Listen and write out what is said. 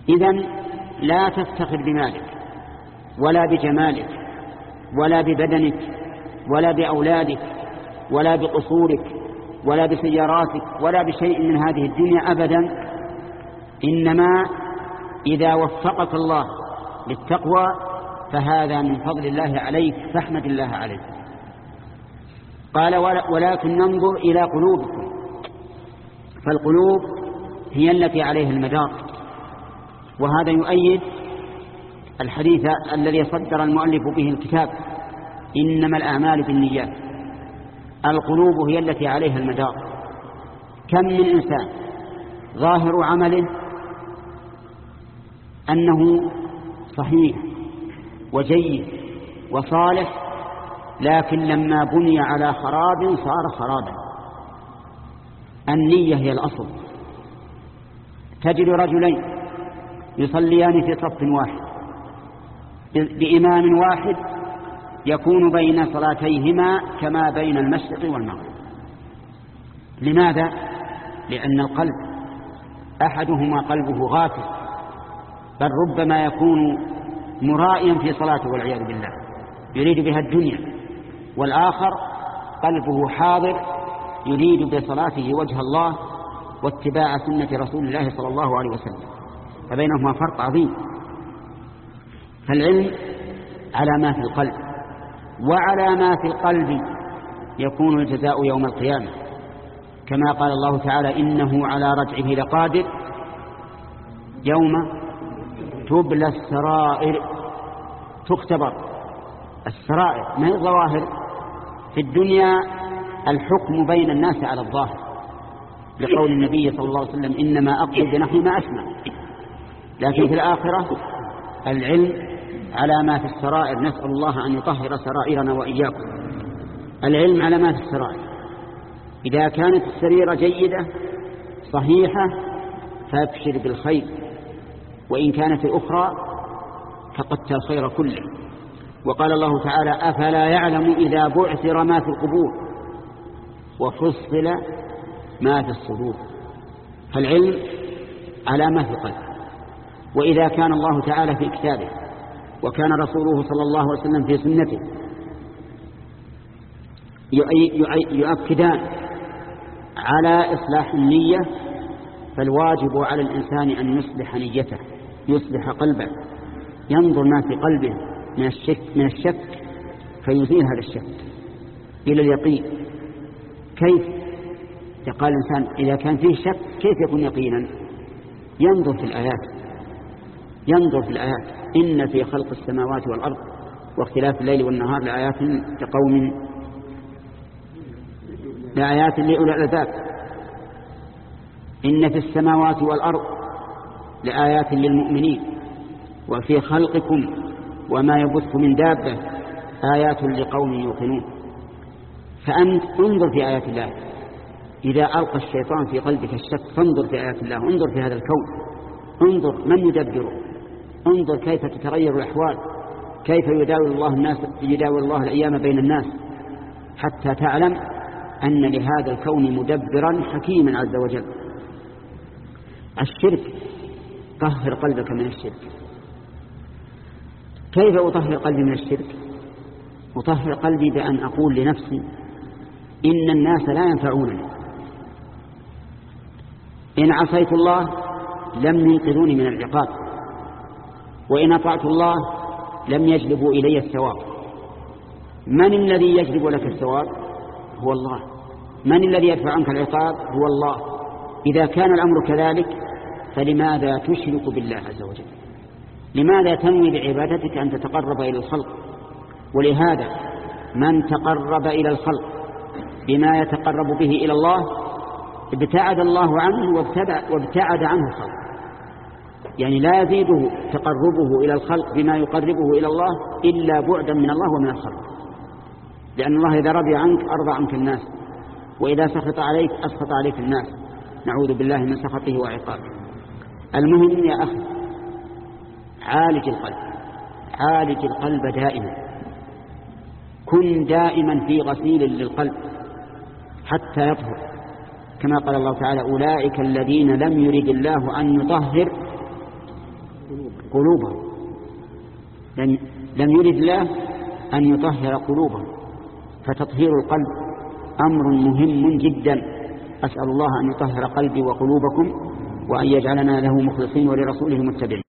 إذن لا تفتخر بمالك ولا بجمالك ولا ببدنك ولا بأولادك ولا بقصورك ولا بسياراتك ولا بشيء من هذه الدنيا أبدا، إنما إذا وفقك الله للتقوى فهذا من فضل الله عليك فاحمد الله عليه. قال ولكن ننظر إلى قلوبكم، فالقلوب هي التي عليها المدار. وهذا يؤيد الحديث الذي صدر المؤلف به الكتاب: إنما الأعمال بالنيات. القلوب هي التي عليها المدار. كم من إنسان ظاهر عمله أنه صحيح وجيد وصالح، لكن لما بني على خراب صار خرابا. النية هي الأصل. تجد رجلين يصليان في صف واحد بإمام واحد يكون بين صلاتيهما كما بين المشرق والمغرب. لماذا؟ لأن القلب أحدهما قلبه غافل، بل ربما يكون مرائيا في صلاته والعياذ بالله يريد بها الدنيا، والآخر قلبه حاضر يريد بصلاته وجه الله واتباع سنة رسول الله صلى الله عليه وسلم، فبينهما فرق عظيم. فالعلم على ما في القلب، وعلى ما في القلب يكون الجزاء يوم القيامة، كما قال الله تعالى: إنه على رجعه لقادر يوم تبلى السرائر. تختبر السرائر ما هي الظواهر. في الدنيا الحكم بين الناس على الظاهر، لقول النبي صلى الله عليه وسلم: إنما أقول بنحو ما أسمع. لكن في الآخرة العلم على ما في السرائر. نسأل الله أن يطهر سرائرنا وإياكم. العلم على ما في السرائر. إذا كانت السريرة جيدة صحيحة فابشر بالخير، وإن كانت الأخرى فقدت الخير كله. وقال الله تعالى: أفلا يعلم إذا بعثر ما في القبور وفصل ما في الصدور. فالعلم على ما في القلب. وإذا كان الله تعالى في كتابه وكان رسوله صلى الله عليه وسلم في سنته يؤكدان على إصلاح النية، فالواجب على الإنسان أن يصلح نيته، يصلح قلبه، ينظر ما في قلبه من الشك فيزيل هذا الشك إلى اليقين. كيف يقال الإنسان إذا كان فيه شك كيف يكون يقينا؟ ينظر في الآيات، ينظر في الآيات: إن في خلق السماوات والأرض واختلاف الليل والنهار لآيات لأولي الألباب. إن في السماوات والأرض لآيات للمؤمنين وفي خلقكم وما يبث من دابة آيات لقوم يوقنون. فأنت انظر في آيات الله. إذا ألقى الشيطان في قلبك الشك فانظر في آيات الله، انظر في هذا الكون، انظر من يدبره، انظر كيف تتغير الأحوال، كيف يداول الله الأيام بين الناس، حتى تعلم أن لهذا الكون مدبرا حكيما عز وجل. الشرك طهر قلبك من الشرك. كيف أطهر قلبي من الشرك؟ أطهر قلبي بأن أقول لنفسي: إن الناس لا ينفعونني، إن عصيت الله لم ينقذوني من العقاب، وإن أطعت الله لم يجلبوا إلي الثواب. من الذي يجلب لك الثواب؟ هو الله. من الذي يدفع عنك العقاب؟ هو الله. إذا كان الأمر كذلك فلماذا تشرك بالله عز وجل؟ لماذا تنوي بعبادتك أن تتقرب إلى الخلق؟ ولهذا من تقرب إلى الخلق بما يتقرب به إلى الله ابتعد الله عنه وابتعد عنه الخلق. يعني لا يزيده تقربه إلى الخلق بما يقربه إلى الله إلا بعدا من الله ومن الخلق، لأن الله إذا رضي عنك أرضى عنك الناس، وإذا سخط عليك أسخط عليك الناس. نعوذ بالله من سخطه وعقابه. المهم يا أخي عالج القلب، عالج القلب دائما، كن دائما في غسيل للقلب حتى يطهر، كما قال الله تعالى: أولئك الذين لم يرد الله أن يطهر قلوبهم، لم يرد الله أن يطهر قلوبهم، فتطهير القلب أمر مهم جدا. أسأل الله أن يطهر قلبي وقلوبكم، وأن يجعلنا له مخلصين ولرسوله متبعين.